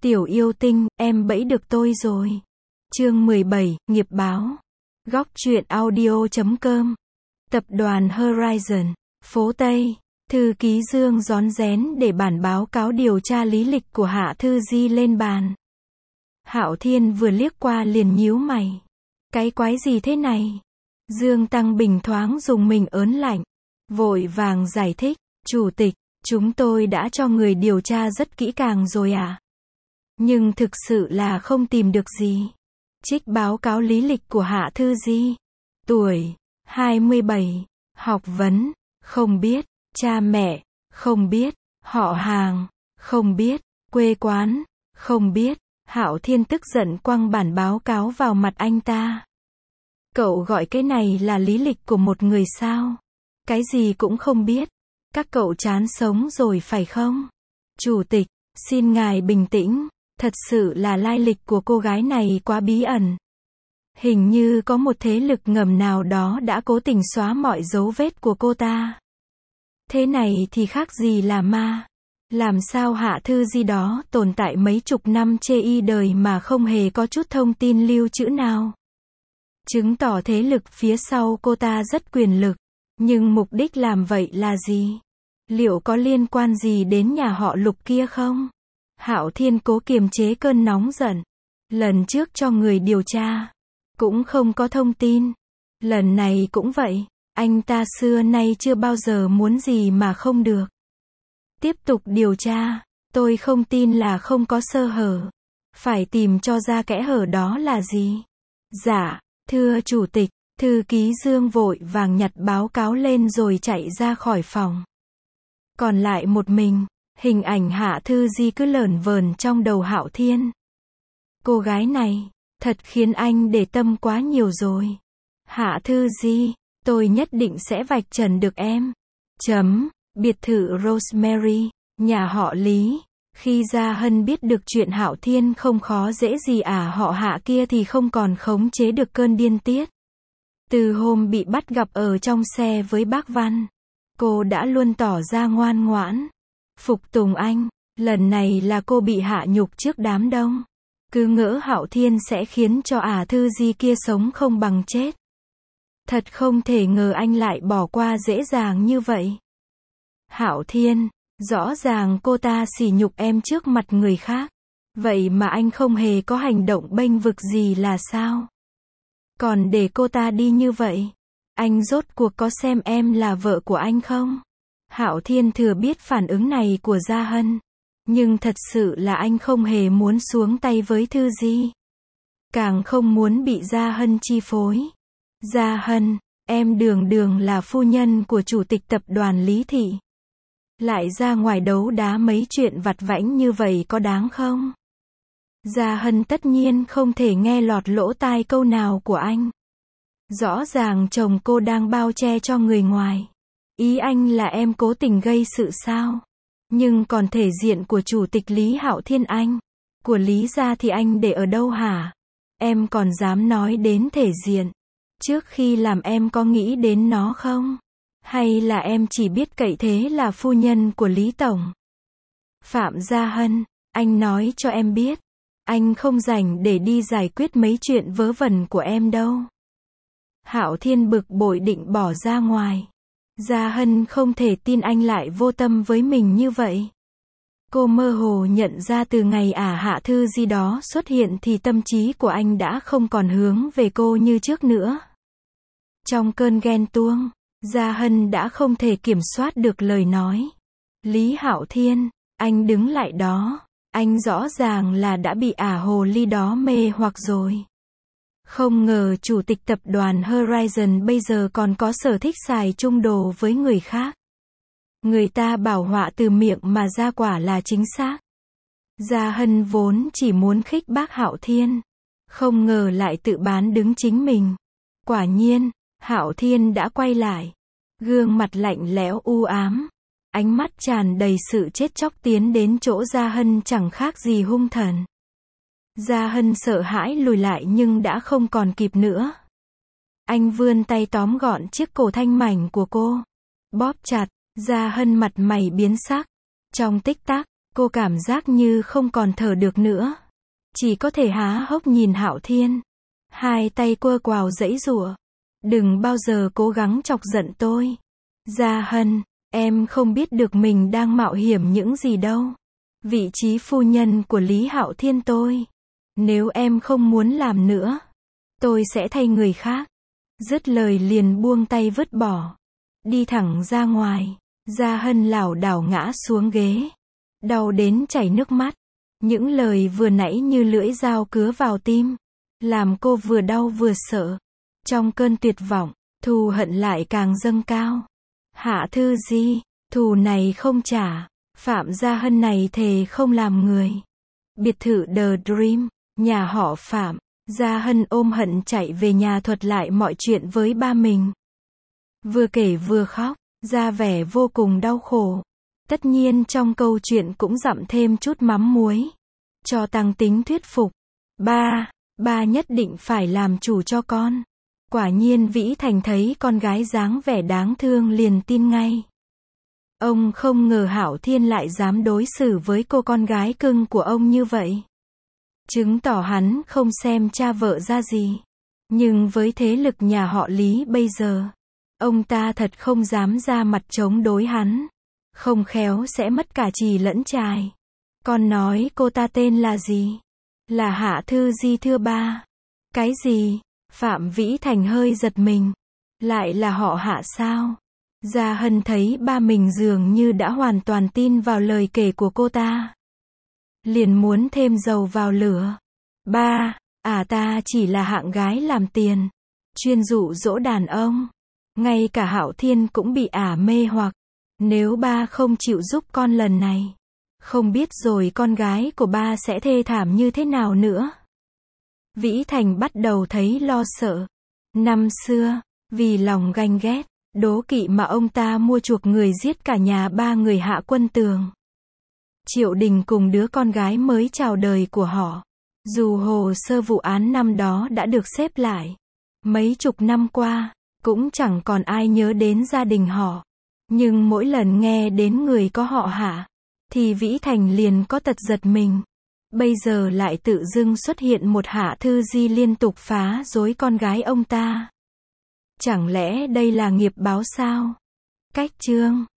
Tiểu yêu tinh, em bẫy được tôi rồi. Chương 17, nghiệp báo. Góc truyện audio.com. Tập đoàn Horizon, phố Tây. Thư ký Dương rón rén để bản báo cáo điều tra lý lịch của Hạ Thư Di lên bàn. Hạo Thiên vừa liếc qua liền nhíu mày. Cái quái gì thế này? Dương Tăng Bình thoáng dùng mình ớn lạnh. Vội vàng giải thích, Chủ tịch, chúng tôi đã cho người điều tra rất kỹ càng rồi à? Nhưng thực sự là không tìm được gì. Trích báo cáo lý lịch của Hạ Thư Di. Tuổi, 27. Học vấn, không biết. Cha mẹ, không biết. Họ hàng, không biết. Quê quán, không biết. Hạo Thiên tức giận quăng bản báo cáo vào mặt anh ta. Cậu gọi cái này là lý lịch của một người sao? Cái gì cũng không biết. Các cậu chán sống rồi phải không? Chủ tịch, xin ngài bình tĩnh. Thật sự là lai lịch của cô gái này quá bí ẩn. Hình như có một thế lực ngầm nào đó đã cố tình xóa mọi dấu vết của cô ta. Thế này thì khác gì là ma. Làm sao Hạ Thư Di đó tồn tại mấy chục năm chê y đời mà không hề có chút thông tin lưu trữ nào. Chứng tỏ thế lực phía sau cô ta rất quyền lực. Nhưng mục đích làm vậy là gì? Liệu có liên quan gì đến nhà họ Lục kia không? Hạo Thiên cố kiềm chế cơn nóng giận. Lần trước cho người điều tra, cũng không có thông tin. Lần này cũng vậy, anh ta xưa nay chưa bao giờ muốn gì mà không được. Tiếp tục điều tra, tôi không tin là không có sơ hở. Phải tìm cho ra kẽ hở đó là gì? Dạ, thưa Chủ tịch, thư ký Dương vội vàng nhặt báo cáo lên rồi chạy ra khỏi phòng. Còn lại một mình. Hình ảnh Hạ Thư Di cứ lởn vởn trong đầu Hạo Thiên. Cô gái này, thật khiến anh để tâm quá nhiều rồi. Hạ Thư Di, tôi nhất định sẽ vạch trần được em. Biệt thự Rosemary, nhà họ Lý. Khi Gia Hân biết được chuyện Hạo Thiên không khó dễ gì họ Hạ kia thì không còn khống chế được cơn điên tiết. Từ hôm bị bắt gặp ở trong xe với bác Văn, cô đã luôn tỏ ra ngoan ngoãn. Phục tùng anh, lần này là cô bị hạ nhục trước đám đông. Cứ ngỡ Hạo Thiên sẽ khiến cho Thư Di kia sống không bằng chết. Thật không thể ngờ anh lại bỏ qua dễ dàng như vậy. Hạo Thiên, rõ ràng cô ta sỉ nhục em trước mặt người khác. Vậy mà anh không hề có hành động bênh vực gì là sao? Còn để cô ta đi như vậy, anh rốt cuộc có xem em là vợ của anh không? Hạo Thiên thừa biết phản ứng này của Gia Hân. Nhưng thật sự là anh không hề muốn xuống tay với Thư Di. Càng không muốn bị Gia Hân chi phối. Gia Hân, em đường là phu nhân của chủ tịch tập đoàn Lý Thị. Lại ra ngoài đấu đá mấy chuyện vặt vãnh như vậy có đáng không? Gia Hân tất nhiên không thể nghe lọt lỗ tai câu nào của anh. Rõ ràng chồng cô đang bao che cho người ngoài. Ý anh là em cố tình gây sự sao? Nhưng còn thể diện của chủ tịch Lý Hạo Thiên anh, của Lý gia thì anh để ở đâu hả? Em còn dám nói đến thể diện. Trước khi làm em có nghĩ đến nó không? Hay là em chỉ biết cậy thế là phu nhân của Lý Tổng? Phạm Gia Hân, anh nói cho em biết, anh không rảnh để đi giải quyết mấy chuyện vớ vẩn của em đâu. Hạo Thiên bực bội định bỏ ra ngoài. Gia Hân không thể tin anh lại vô tâm với mình như vậy. Cô mơ hồ nhận ra từ ngày Hạ Thư Di đó xuất hiện thì tâm trí của anh đã không còn hướng về cô như trước nữa. Trong cơn ghen tuông, Gia Hân đã không thể kiểm soát được lời nói. Lý Hạo Thiên, anh đứng lại đó. Anh rõ ràng là đã bị hồ ly đó mê hoặc rồi. Không ngờ chủ tịch tập đoàn Horizon bây giờ còn có sở thích xài chung đồ với người khác. Người ta bảo họa từ miệng mà ra quả là chính xác. Gia Hân vốn chỉ muốn khích bác Hạo Thiên. Không ngờ lại tự bán đứng chính mình. Quả nhiên, Hạo Thiên đã quay lại. Gương mặt lạnh lẽo u ám. Ánh mắt tràn đầy sự chết chóc tiến đến chỗ Gia Hân chẳng khác gì hung thần. Gia Hân sợ hãi lùi lại nhưng đã không còn kịp nữa. Anh vươn tay tóm gọn chiếc cổ thanh mảnh của cô. Bóp chặt, Gia Hân mặt mày biến sắc. Trong tích tắc, Cô cảm giác như không còn thở được nữa. Chỉ có thể há hốc nhìn Hạo Thiên. Hai tay quơ quào giãy giụa. Đừng bao giờ cố gắng chọc giận tôi. Gia Hân, em không biết được mình đang mạo hiểm những gì đâu. Vị trí phu nhân của Lý Hạo Thiên tôi. Nếu em không muốn làm nữa, tôi sẽ thay người khác. Dứt lời liền buông tay vứt bỏ. Đi thẳng ra ngoài. Gia Hân lảo đảo ngã xuống ghế. Đau đến chảy nước mắt. Những lời vừa nãy như lưỡi dao cứa vào tim. Làm cô vừa đau vừa sợ. Trong cơn tuyệt vọng, thù hận lại càng dâng cao. Hạ Thư Di, thù này không trả. Phạm Gia Hân này thề không làm người. Biệt thự The Dream, nhà họ Phạm. Gia Hân ôm hận chạy về nhà thuật lại mọi chuyện với ba mình. Vừa kể vừa khóc, ra vẻ vô cùng đau khổ. Tất nhiên trong câu chuyện cũng dặm thêm chút mắm muối. Cho tăng tính thuyết phục. Ba nhất định phải làm chủ cho con. Quả nhiên Vĩ Thành thấy con gái dáng vẻ đáng thương liền tin ngay. Ông không ngờ Hạo Thiên lại dám đối xử với cô con gái cưng của ông như vậy. Chứng tỏ hắn không xem cha vợ ra gì. Nhưng với thế lực nhà họ Lý bây giờ, ông ta thật không dám ra mặt chống đối hắn. Không khéo sẽ mất cả chì lẫn chài. Con nói cô ta tên là gì? Là Hạ Thư Di thưa ba. Cái gì? Phạm Vĩ Thành hơi giật mình. Lại là họ Hạ sao? Gia Hân thấy ba mình dường như đã hoàn toàn tin vào lời kể của cô ta. Liền muốn thêm dầu vào lửa. Ba, ta chỉ là hạng gái làm tiền. Chuyên dụ dỗ đàn ông. Ngay cả Hạo Thiên cũng bị mê hoặc. Nếu ba không chịu giúp con lần này, không biết rồi con gái của ba sẽ thê thảm như thế nào nữa. Vĩ Thành bắt đầu thấy lo sợ. Năm xưa, vì lòng ganh ghét, đố kỵ mà ông ta mua chuộc người giết cả nhà ba người Hạ Quân Tường. Triệu Đình cùng đứa con gái mới chào đời của họ. Dù hồ sơ vụ án năm đó đã được xếp lại, mấy chục năm qua, cũng chẳng còn ai nhớ đến gia đình họ. Nhưng mỗi lần nghe đến người có họ Hạ, thì Vĩ Thành liền có tật giật mình. Bây giờ lại tự dưng xuất hiện một Hạ Thư Di liên tục phá rối con gái ông ta. Chẳng lẽ đây là nghiệp báo sao? Cách chương